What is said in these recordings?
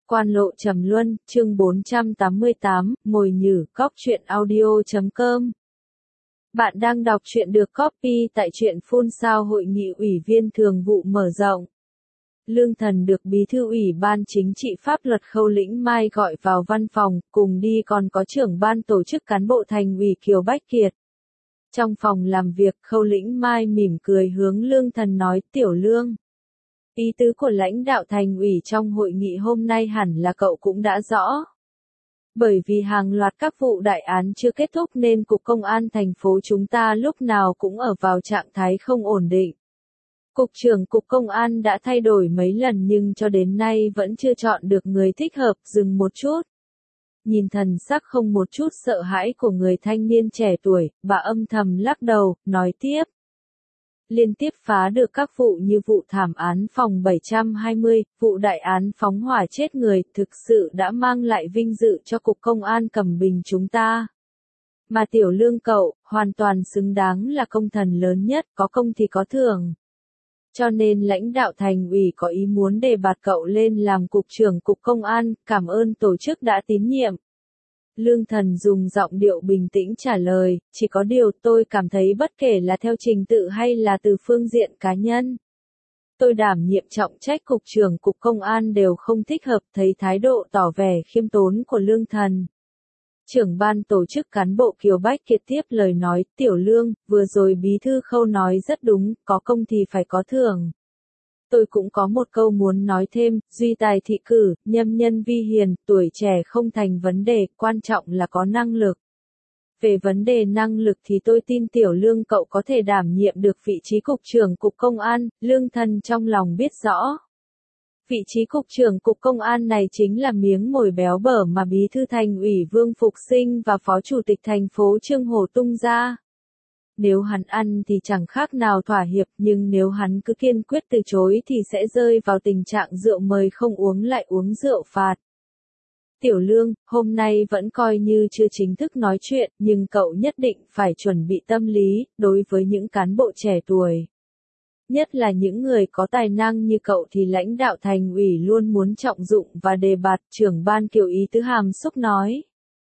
Quan lộ trầm luân, chương 488, mồi nhử, cóc truyện audio.com. Bạn đang đọc truyện được copy tại truyện Phun Sao Hội nghị Ủy viên Thường vụ mở rộng. Lương Thần được Bí thư Ủy ban Chính trị Pháp luật Khâu Lĩnh Mai gọi vào văn phòng, cùng đi còn có trưởng ban tổ chức cán bộ Thành ủy Kiều Bách Kiệt. Trong phòng làm việc, Khâu Lĩnh Mai mỉm cười hướng Lương Thần nói, Tiểu Lương. Ý tứ của lãnh đạo Thành ủy trong hội nghị hôm nay hẳn là cậu cũng đã rõ. Bởi vì hàng loạt các vụ đại án chưa kết thúc nên Cục Công an thành phố chúng ta lúc nào cũng ở vào trạng thái không ổn định. Cục trưởng Cục Công an đã thay đổi mấy lần nhưng cho đến nay vẫn chưa chọn được người thích hợp. Dừng một chút. Nhìn thần sắc không một chút sợ hãi của người thanh niên trẻ tuổi, bà âm thầm lắc đầu, nói tiếp. Liên tiếp phá được các vụ như vụ thảm án phòng 720, vụ đại án phóng hỏa chết người, thực sự đã mang lại vinh dự cho Cục Công an Cẩm Bình chúng ta. Mà Tiểu Lương cậu, hoàn toàn xứng đáng là công thần lớn nhất, có công thì có thưởng. Cho nên lãnh đạo Thành ủy có ý muốn đề bạt cậu lên làm Cục trưởng Cục Công an, cảm ơn tổ chức đã tín nhiệm. Lương Thần dùng giọng điệu bình tĩnh trả lời, chỉ có điều tôi cảm thấy bất kể là theo trình tự hay là từ phương diện cá nhân. Tôi đảm nhiệm trọng trách Cục trưởng Cục Công an đều không thích hợp, thấy thái độ tỏ vẻ khiêm tốn của Lương Thần. Trưởng ban tổ chức cán bộ Kiều Bách Kiệt tiếp lời nói, Tiểu Lương, vừa rồi Bí thư Khâu nói rất đúng, có công thì phải có thưởng. Tôi cũng có một câu muốn nói thêm, duy tài thị cử, nhâm nhân vi hiền, tuổi trẻ không thành vấn đề, quan trọng là có năng lực. Về vấn đề năng lực thì tôi tin Tiểu Lương cậu có thể đảm nhiệm được vị trí Cục trưởng Cục Công an, Lương Thần trong lòng biết rõ. Vị trí Cục trưởng Cục Công an này chính là miếng mồi béo bở mà Bí thư Thành ủy Vương Phục Sinh và Phó Chủ tịch thành phố Trương Hổ tung ra. Nếu hắn ăn thì chẳng khác nào thỏa hiệp, nhưng nếu hắn cứ kiên quyết từ chối thì sẽ rơi vào tình trạng rượu mời không uống lại uống rượu phạt. Tiểu Lương, hôm nay vẫn coi như chưa chính thức nói chuyện, nhưng cậu nhất định phải chuẩn bị tâm lý, đối với những cán bộ trẻ tuổi. Nhất là những người có tài năng như cậu thì lãnh đạo Thành ủy luôn muốn trọng dụng và đề bạt, trưởng ban Kiều Ý Tứ hàm xúc nói.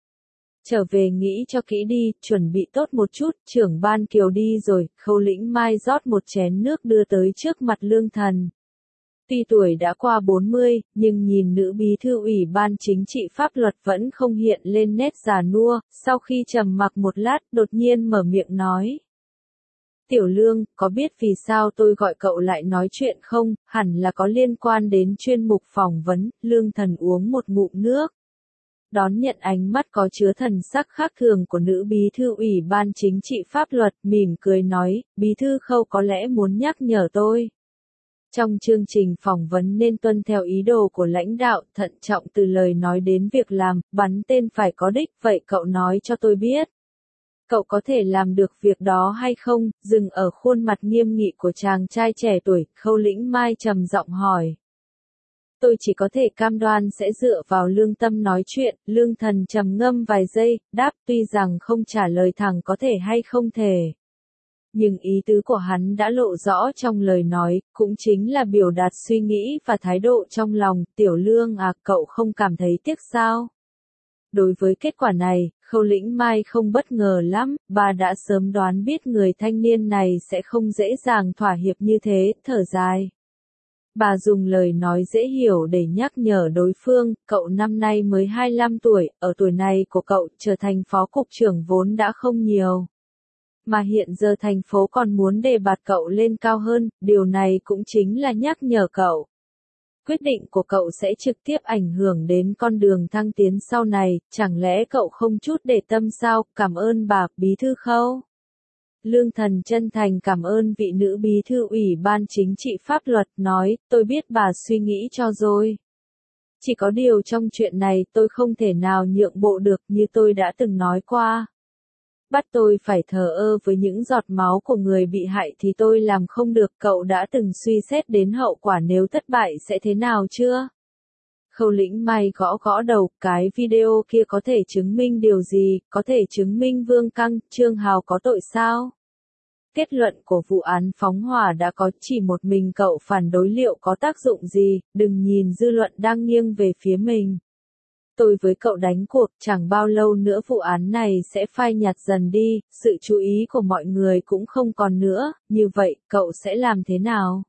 Trở về nghĩ cho kỹ đi, chuẩn bị tốt một chút, trưởng ban Kiều đi rồi, Khâu Lĩnh Mai rót một chén nước đưa tới trước mặt Lương Thần. Tuy tuổi đã qua 40, nhưng nhìn nữ bí thư Ủy ban Chính trị Pháp luật vẫn không hiện lên nét già nua, sau khi trầm mặc một lát, đột nhiên mở miệng nói. Tiểu Lương, có biết vì sao tôi gọi cậu lại nói chuyện không, hẳn là có liên quan đến chuyên mục phỏng vấn, Lương Thần uống một ngụm nước. Đón nhận ánh mắt có chứa thần sắc khác thường của nữ bí thư Ủy ban Chính trị Pháp luật, mỉm cười nói, Bí thư Khâu có lẽ muốn nhắc nhở tôi. Trong chương trình phỏng vấn nên tuân theo ý đồ của lãnh đạo, thận trọng từ lời nói đến việc làm, bắn tên phải có đích, vậy cậu nói cho tôi biết. Cậu có thể làm được việc đó hay không? Dừng ở khuôn mặt nghiêm nghị của chàng trai trẻ tuổi, Khâu Lĩnh Mai trầm giọng hỏi. Tôi chỉ có thể cam đoan sẽ dựa vào lương tâm nói chuyện, Lương Thần trầm ngâm vài giây, đáp tuy rằng không trả lời thẳng có thể hay không thể. Nhưng ý tứ của hắn đã lộ rõ trong lời nói, cũng chính là biểu đạt suy nghĩ và thái độ trong lòng, Tiểu Lương à, cậu không cảm thấy tiếc sao? Đối với kết quả này, Khâu Lĩnh Mai không bất ngờ lắm, bà đã sớm đoán biết người thanh niên này sẽ không dễ dàng thỏa hiệp như thế, thở dài. Bà dùng lời nói dễ hiểu để nhắc nhở đối phương, cậu năm nay mới 25 tuổi, ở tuổi này của cậu trở thành phó cục trưởng vốn đã không nhiều. Mà hiện giờ thành phố còn muốn đề bạt cậu lên cao hơn, điều này cũng chính là nhắc nhở cậu. Quyết định của cậu sẽ trực tiếp ảnh hưởng đến con đường thăng tiến sau này, chẳng lẽ cậu không chút để tâm sao, cảm ơn bà, Bí thư Khâu. Lương Thần chân thành cảm ơn vị nữ bí thư Ủy ban Chính trị Pháp luật, nói, tôi biết bà suy nghĩ cho rồi. Chỉ có điều trong chuyện này tôi không thể nào nhượng bộ được như tôi đã từng nói qua. Bắt tôi phải thờ ơ với những giọt máu của người bị hại thì tôi làm không được, cậu đã từng suy xét đến hậu quả nếu thất bại sẽ thế nào chưa? Khâu Lĩnh Mai gõ gõ đầu, cái video kia có thể chứng minh điều gì, có thể chứng minh Vương Căng, Trương Hào có tội sao? Kết luận của vụ án phóng hỏa đã có, chỉ một mình cậu phản đối liệu có tác dụng gì, đừng nhìn dư luận đang nghiêng về phía mình. Tôi với cậu đánh cuộc, chẳng bao lâu nữa vụ án này sẽ phai nhạt dần đi, sự chú ý của mọi người cũng không còn nữa, như vậy, cậu sẽ làm thế nào?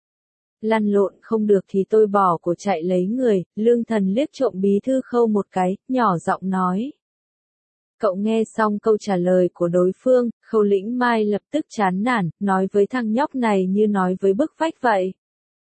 Lăn lộn không được thì tôi bỏ cuộc chạy lấy người, Lương Thần liếc trộm Bí thư Khâu một cái, nhỏ giọng nói. Cậu nghe xong câu trả lời của đối phương, Khâu Lĩnh Mai lập tức chán nản, nói với thằng nhóc này như nói với bức vách vậy.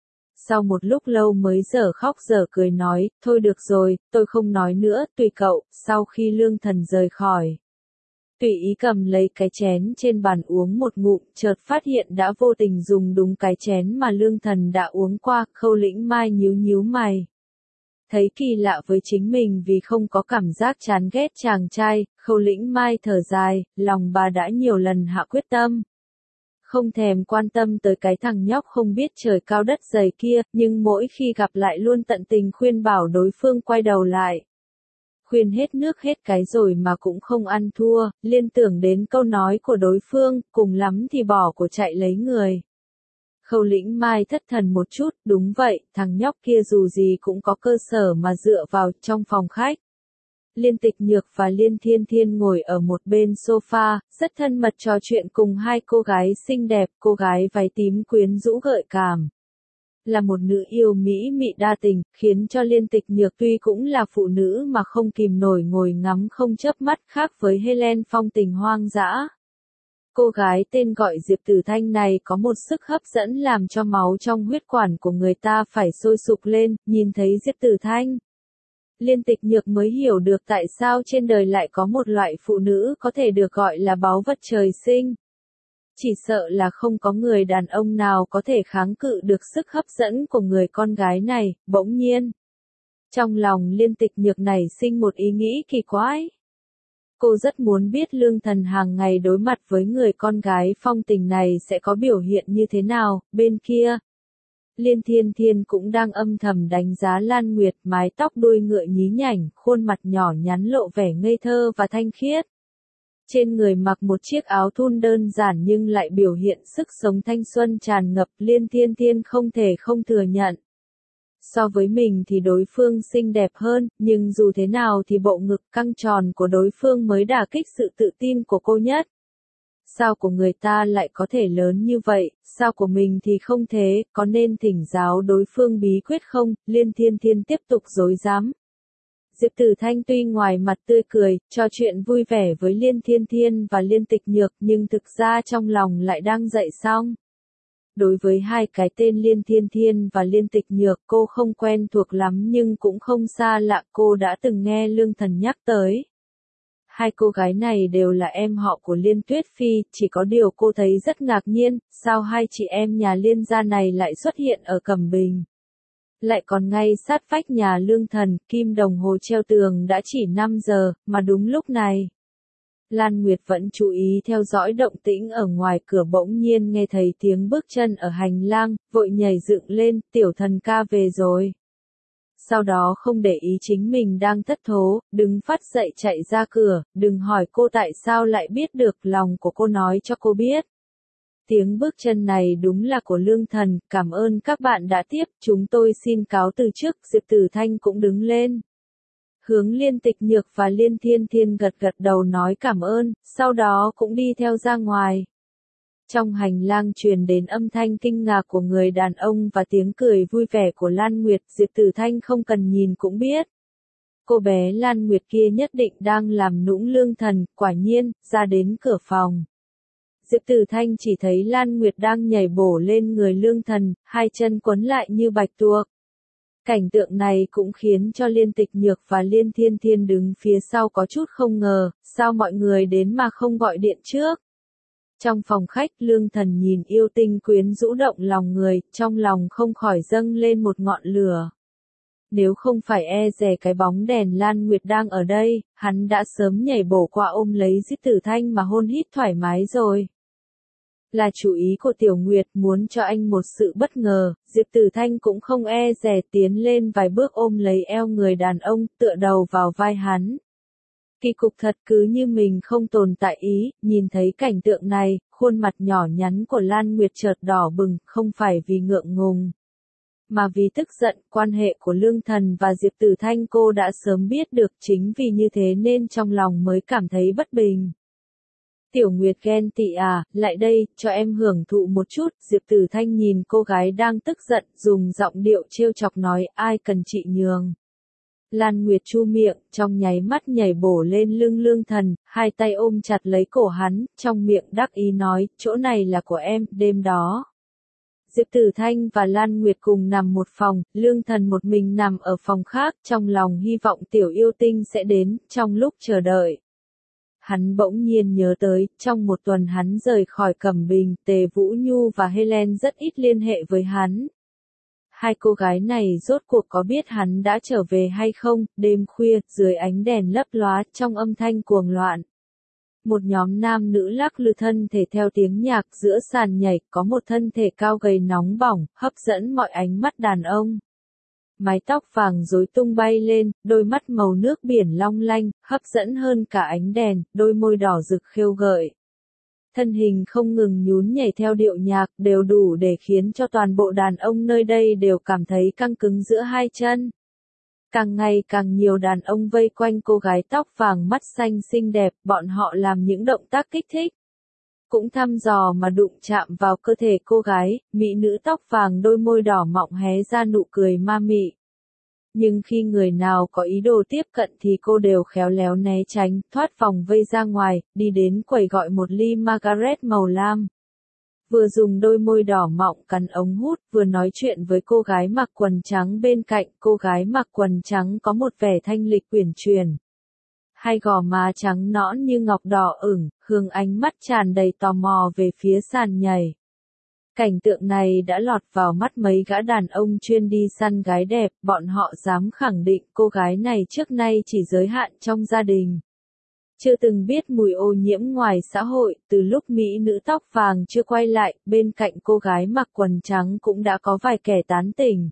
Sau một lúc lâu mới dở khóc dở cười nói, thôi được rồi, tôi không nói nữa, tùy cậu. Sau khi Lương Thần rời khỏi, tùy ý cầm lấy cái chén trên bàn uống một ngụm, chợt phát hiện đã vô tình dùng đúng cái chén mà Lương Thần đã uống qua. Khâu Lĩnh Mai nhíu nhíu mày. Thấy kỳ lạ với chính mình vì không có cảm giác chán ghét chàng trai, Khâu Lĩnh Mai thở dài, lòng bà đã nhiều lần hạ quyết tâm. Không thèm quan tâm tới cái thằng nhóc không biết trời cao đất dày kia, nhưng mỗi khi gặp lại luôn tận tình khuyên bảo đối phương quay đầu lại. Khuyên hết nước hết cái rồi mà cũng không ăn thua, liên tưởng đến câu nói của đối phương, cùng lắm thì bỏ của chạy lấy người. Khâu Lĩnh Mai thất thần một chút, đúng vậy, thằng nhóc kia dù gì cũng có cơ sở mà dựa vào. Trong phòng khách, Liên Tịch Nhược và Liên Thiên Thiên ngồi ở một bên sofa, rất thân mật trò chuyện cùng hai cô gái xinh đẹp, cô gái váy tím quyến rũ gợi cảm. Là một nữ yêu mỹ mị đa tình, khiến cho Liên Tịch Nhược tuy cũng là phụ nữ mà không kìm nổi ngồi ngắm không chớp mắt, khác với Helen phong tình hoang dã. Cô gái tên gọi Diệp Tử Thanh này có một sức hấp dẫn làm cho máu trong huyết quản của người ta phải sôi sục lên, nhìn thấy Diệp Tử Thanh. Liên Tịch Nhược mới hiểu được tại sao trên đời lại có một loại phụ nữ có thể được gọi là báu vật trời sinh. Chỉ sợ là không có người đàn ông nào có thể kháng cự được sức hấp dẫn của người con gái này. Bỗng nhiên, trong lòng Liên Tịch Nhược nảy sinh một ý nghĩ kỳ quái. Cô rất muốn biết Lương Thần hàng ngày đối mặt với người con gái phong tình này sẽ có biểu hiện như thế nào. Bên kia, Liên Thiên Thiên cũng đang âm thầm đánh giá Lan Nguyệt, mái tóc đuôi ngựa nhí nhảnh, khuôn mặt nhỏ nhắn lộ vẻ ngây thơ và thanh khiết. Trên người mặc một chiếc áo thun đơn giản nhưng lại biểu hiện sức sống thanh xuân tràn ngập. Liên Thiên Thiên không thể không thừa nhận. So với mình thì đối phương xinh đẹp hơn, nhưng dù thế nào thì bộ ngực căng tròn của đối phương mới đả kích sự tự tin của cô nhất. Sao của người ta lại có thể lớn như vậy, sao của mình thì không thế, có nên thỉnh giáo đối phương bí quyết không? Liên Thiên Thiên tiếp tục dối dám. Diệp Tử Thanh tuy ngoài mặt tươi cười, trò chuyện vui vẻ với Liên Thiên Thiên và Liên Tịch Nhược, nhưng thực ra trong lòng lại đang dậy sóng. Đối với hai cái tên Liên Thiên Thiên và Liên Tịch Nhược cô không quen thuộc lắm nhưng cũng không xa lạ, cô đã từng nghe Lương Thần nhắc tới. Hai cô gái này đều là em họ của Liên Tuyết Phi, chỉ có điều cô thấy rất ngạc nhiên, sao hai chị em nhà Liên gia này lại xuất hiện ở Cẩm Bình. Lại còn ngay sát vách nhà Lương Thần, kim đồng hồ treo tường đã chỉ 5 giờ, mà đúng lúc này. Lan Nguyệt vẫn chú ý theo dõi động tĩnh ở ngoài cửa, bỗng nhiên nghe thấy tiếng bước chân ở hành lang, vội nhảy dựng lên, tiểu thần ca về rồi. Sau đó không để ý chính mình đang thất thố, đứng phát dậy chạy ra cửa, đừng hỏi cô tại sao lại biết được, lòng của cô nói cho cô biết. Tiếng bước chân này đúng là của Lương Thần, cảm ơn các bạn đã tiếp, chúng tôi xin cáo từ trước. Diệp Tử Thanh cũng đứng lên. Hướng Liên Tịch Nhược và Liên Thiên Thiên gật gật đầu nói cảm ơn, sau đó cũng đi theo ra ngoài. Trong hành lang truyền đến âm thanh kinh ngạc của người đàn ông và tiếng cười vui vẻ của Lan Nguyệt. Diệp Tử Thanh không cần nhìn cũng biết. Cô bé Lan Nguyệt kia nhất định đang làm nũng Lương Thần, quả nhiên, ra đến cửa phòng. Diệp Tử Thanh chỉ thấy Lan Nguyệt đang nhảy bổ lên người Lương Thần, hai chân quấn lại như bạch tuộc. Cảnh tượng này cũng khiến cho Liên Tịch Nhược và Liên Thiên Thiên đứng phía sau có chút không ngờ, sao mọi người đến mà không gọi điện trước. Trong phòng khách, Lương Thần nhìn yêu tinh quyến rũ động lòng người, trong lòng không khỏi dâng lên một ngọn lửa. Nếu không phải e dè cái bóng đèn Lan Nguyệt đang ở đây, hắn đã sớm nhảy bổ qua ôm lấy Diệp Tử Thanh mà hôn hít thoải mái rồi. Là chủ ý của Tiểu Nguyệt muốn cho anh một sự bất ngờ, Diệp Tử Thanh cũng không e dè tiến lên vài bước ôm lấy eo người đàn ông, tựa đầu vào vai hắn. Kỳ cục thật, cứ như mình không tồn tại ý, nhìn thấy cảnh tượng này, khuôn mặt nhỏ nhắn của Lan Nguyệt chợt đỏ bừng, không phải vì ngượng ngùng, mà vì tức giận. Quan hệ của Lương Thần và Diệp Tử Thanh cô đã sớm biết được, chính vì như thế nên trong lòng mới cảm thấy bất bình. Tiểu Nguyệt ghen tị à, lại đây, cho em hưởng thụ một chút. Diệp Tử Thanh nhìn cô gái đang tức giận, dùng giọng điệu trêu chọc nói, ai cần chị nhường. Lan Nguyệt chu miệng, trong nháy mắt nhảy bổ lên lưng Lương Thần, hai tay ôm chặt lấy cổ hắn, trong miệng đắc ý nói, chỗ này là của em. Đêm đó, Diệp Tử Thanh và Lan Nguyệt cùng nằm một phòng, Lương Thần một mình nằm ở phòng khác, trong lòng hy vọng tiểu yêu tinh sẽ đến. Trong lúc chờ đợi, hắn bỗng nhiên nhớ tới, trong một tuần hắn rời khỏi Cẩm Bình, Tề Vũ Nhu và Helen rất ít liên hệ với hắn. Hai cô gái này rốt cuộc có biết hắn đã trở về hay không? Đêm khuya, dưới ánh đèn lấp lóa, trong âm thanh cuồng loạn, một nhóm nam nữ lắc lư thân thể theo tiếng nhạc giữa sàn nhảy, có một thân thể cao gầy nóng bỏng, hấp dẫn mọi ánh mắt đàn ông. Mái tóc vàng rối tung bay lên, đôi mắt màu nước biển long lanh, hấp dẫn hơn cả ánh đèn, đôi môi đỏ rực khêu gợi. Thân hình không ngừng nhún nhảy theo điệu nhạc, đều đủ để khiến cho toàn bộ đàn ông nơi đây đều cảm thấy căng cứng giữa hai chân. Càng ngày càng nhiều đàn ông vây quanh cô gái tóc vàng mắt xanh xinh đẹp, bọn họ làm những động tác kích thích, cũng thăm dò mà đụng chạm vào cơ thể cô gái. Mỹ nữ tóc vàng đôi môi đỏ mọng hé ra nụ cười ma mị. Nhưng khi người nào có ý đồ tiếp cận thì cô đều khéo léo né tránh, thoát vòng vây ra ngoài, đi đến quầy gọi một ly Margaret màu lam. Vừa dùng đôi môi đỏ mọng cắn ống hút, vừa nói chuyện với cô gái mặc quần trắng bên cạnh. Cô gái mặc quần trắng có một vẻ thanh lịch uyển chuyển. Hai gò má trắng nõn như ngọc đỏ ửng, hướng ánh mắt tràn đầy tò mò về phía sàn nhảy. Cảnh tượng này đã lọt vào mắt mấy gã đàn ông chuyên đi săn gái đẹp, bọn họ dám khẳng định cô gái này trước nay chỉ giới hạn trong gia đình. Chưa từng biết mùi ô nhiễm ngoài xã hội. Từ lúc mỹ nữ tóc vàng chưa quay lại, bên cạnh cô gái mặc quần trắng cũng đã có vài kẻ tán tỉnh.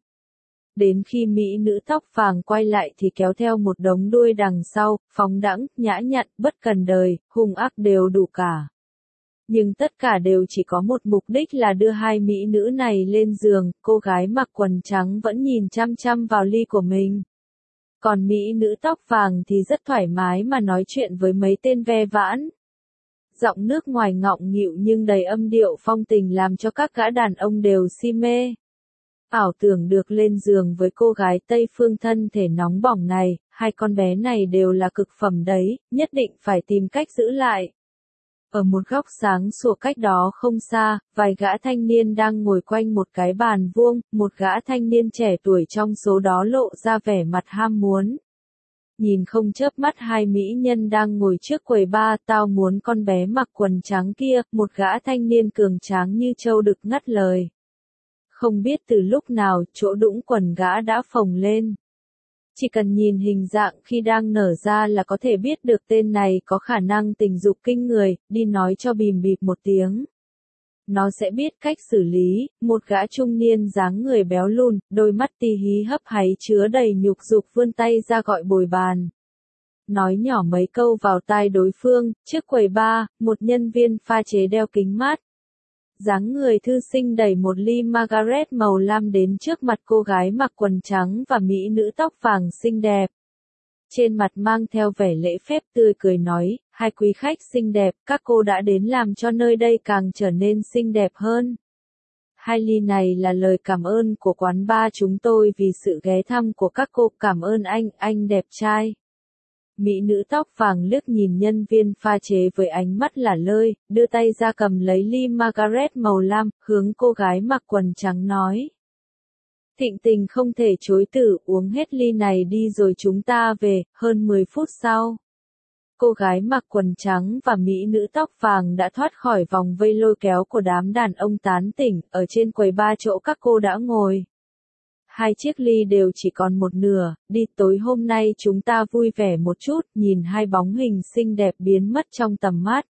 Đến khi mỹ nữ tóc vàng quay lại thì kéo theo một đống đuôi đằng sau, phóng đãng, nhã nhặn, bất cần đời, hung ác đều đủ cả. Nhưng tất cả đều chỉ có một mục đích là đưa hai mỹ nữ này lên giường. Cô gái mặc quần trắng vẫn nhìn chăm chăm vào ly của mình. Còn mỹ nữ tóc vàng thì rất thoải mái mà nói chuyện với mấy tên ve vãn. Giọng nước ngoài ngọng nghịu nhưng đầy âm điệu phong tình làm cho các gã đàn ông đều si mê. Ảo tưởng được lên giường với cô gái Tây phương thân thể nóng bỏng này, hai con bé này đều là cực phẩm đấy, nhất định phải tìm cách giữ lại. Ở một góc sáng sủa cách đó không xa, vài gã thanh niên đang ngồi quanh một cái bàn vuông, một gã thanh niên trẻ tuổi trong số đó lộ ra vẻ mặt ham muốn. Nhìn không chớp mắt hai mỹ nhân đang ngồi trước quầy bar, tao muốn con bé mặc quần trắng kia, một gã thanh niên cường tráng như trâu đực ngắt lời. Không biết từ lúc nào, chỗ đũng quần gã đã phồng lên. Chỉ cần nhìn hình dạng khi đang nở ra là có thể biết được tên này có khả năng tình dục kinh người, đi nói cho bìm bịp một tiếng. Nó sẽ biết cách xử lý. Một gã trung niên dáng người béo lùn, đôi mắt tí hí hấp háy chứa đầy nhục dục vươn tay ra gọi bồi bàn. Nói nhỏ mấy câu vào tai đối phương. Trước quầy bar, một nhân viên pha chế đeo kính mát, dáng người thư sinh đẩy một ly Margaret màu lam đến trước mặt cô gái mặc quần trắng và mỹ nữ tóc vàng xinh đẹp. Trên mặt mang theo vẻ lễ phép tươi cười nói, hai quý khách xinh đẹp, các cô đã đến làm cho nơi đây càng trở nên xinh đẹp hơn. Hai ly này là lời cảm ơn của quán bar chúng tôi vì sự ghé thăm của các cô, cảm ơn anh đẹp trai. Mỹ nữ tóc vàng liếc nhìn nhân viên pha chế với ánh mắt lả lơi, đưa tay ra cầm lấy ly Margaret màu lam, hướng cô gái mặc quần trắng nói. Thịnh tình không thể chối từ, uống hết ly này đi rồi chúng ta về. Hơn 10 phút sau, cô gái mặc quần trắng và mỹ nữ tóc vàng đã thoát khỏi vòng vây lôi kéo của đám đàn ông tán tỉnh, ở trên quầy bar chỗ các cô đã ngồi. Hai chiếc ly đều chỉ còn một nửa, đi tối hôm nay chúng ta vui vẻ một chút, nhìn hai bóng hình xinh đẹp biến mất trong tầm mắt.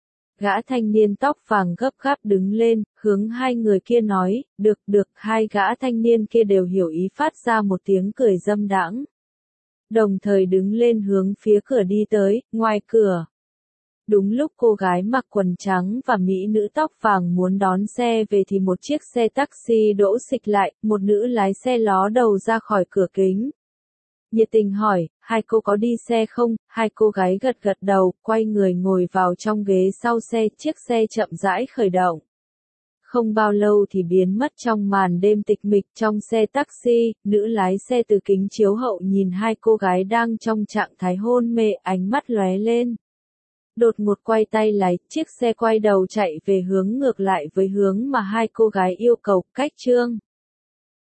Gã thanh niên tóc vàng gấp gáp đứng lên, hướng hai người kia nói, được, hai gã thanh niên kia đều hiểu ý phát ra một tiếng cười dâm đãng. đồng thời đứng lên hướng phía cửa đi tới, ngoài cửa. Đúng lúc cô gái mặc quần trắng và mỹ nữ tóc vàng muốn đón xe về thì một chiếc xe taxi đỗ xịch lại, một nữ lái xe ló đầu ra khỏi cửa kính. Nhiệt tình hỏi, hai cô có đi xe không? Hai cô gái gật gật đầu, quay người ngồi vào trong ghế sau xe, chiếc xe chậm rãi khởi động. Không bao lâu thì biến mất trong màn đêm tịch mịch trong xe taxi, nữ lái xe từ kính chiếu hậu nhìn hai cô gái đang trong trạng thái hôn mê, ánh mắt lóe lên. Đột ngột quay tay lái, chiếc xe quay đầu chạy về hướng ngược lại với hướng mà hai cô gái yêu cầu, cách Trương